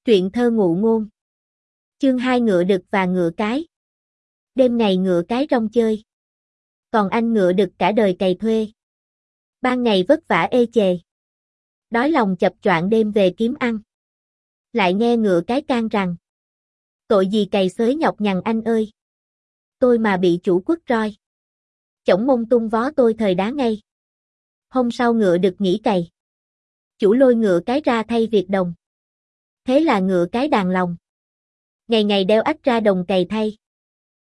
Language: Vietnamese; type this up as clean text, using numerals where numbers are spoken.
Truyện thơ ngụ ngôn. Chương 2 ngựa đực và ngựa cái. Đêm ngày ngựa cái rong chơi. Còn anh ngựa đực cả đời cày thuê. Ban ngày vất vả ê chề. Đói lòng chập choạng đêm về kiếm ăn. Lại nghe ngựa cái can rằng. Tội gì cày xới nhọc nhằn anh ơi. Tôi mà bị chủ quất roi. Chổng mông tung vó tôi thời đá ngay. Hôm sau ngựa đực nghỉ cày. Chủ lôi ngựa cái ra thay việc đồng. Thế là ngựa cái đàn lòng. Ngày ngày đeo ách ra đồng cày thay.